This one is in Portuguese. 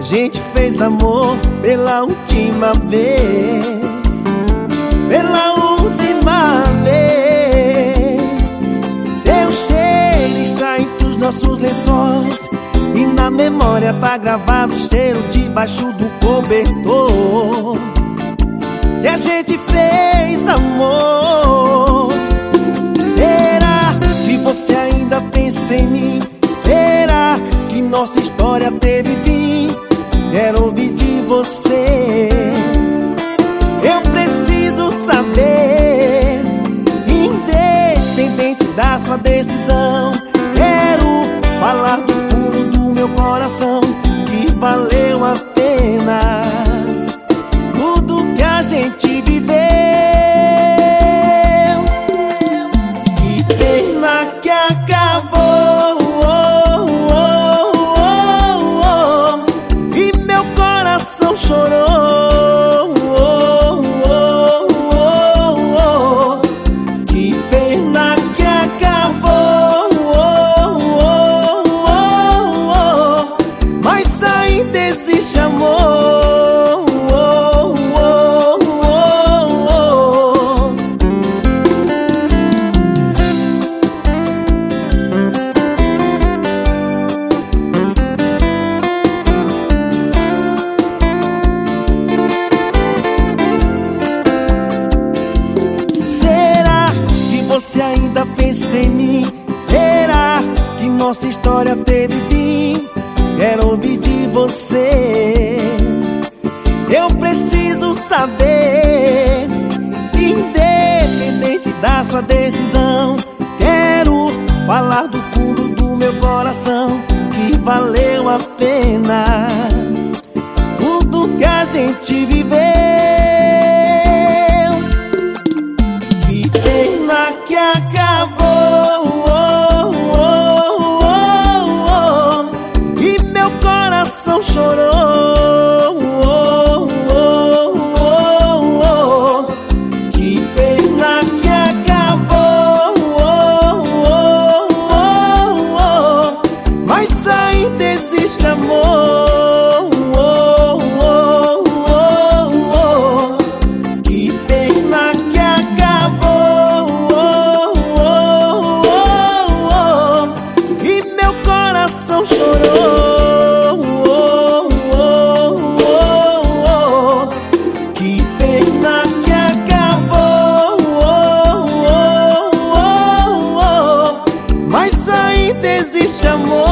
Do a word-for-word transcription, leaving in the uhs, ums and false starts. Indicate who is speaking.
Speaker 1: gente fez amor pela última vez, pela última vez. Teu cheiro está entre os nossos lençóis e na memória tá gravado o cheiro debaixo do cobertor que a gente fez amor. Será que você ainda pensa em mim? Será que nossa história teve fim? Quero ouvir de você. Eu preciso saber, independente da sua decisão. Quero falar do fundo do meu coração que valeu a pena tudo que a gente viveu. Que pena que acabou, oh, oh, oh, oh, e meu coração chorou, oh, oh, oh, oh. Que pena que acabou, oh, oh, oh, oh, mas ainda existe amor. Você ainda pensa em mim? Será que nossa história teve fim? Quero ouvir de você. Eu preciso saber, independente da sua decisão. Quero falar do fundo do meu coração que valeu a pena tudo que a gente viveu. Que pena que acabou, oh, oh, oh, oh, e meu coração chorou, oh, oh, oh, oh. Que pena que acabou, oh, oh, oh, oh, mas ainda existe amor. Chorou, oh, oh, oh, oh. Que pena que acabou, oh, oh, oh, oh, mas ainda existe amor.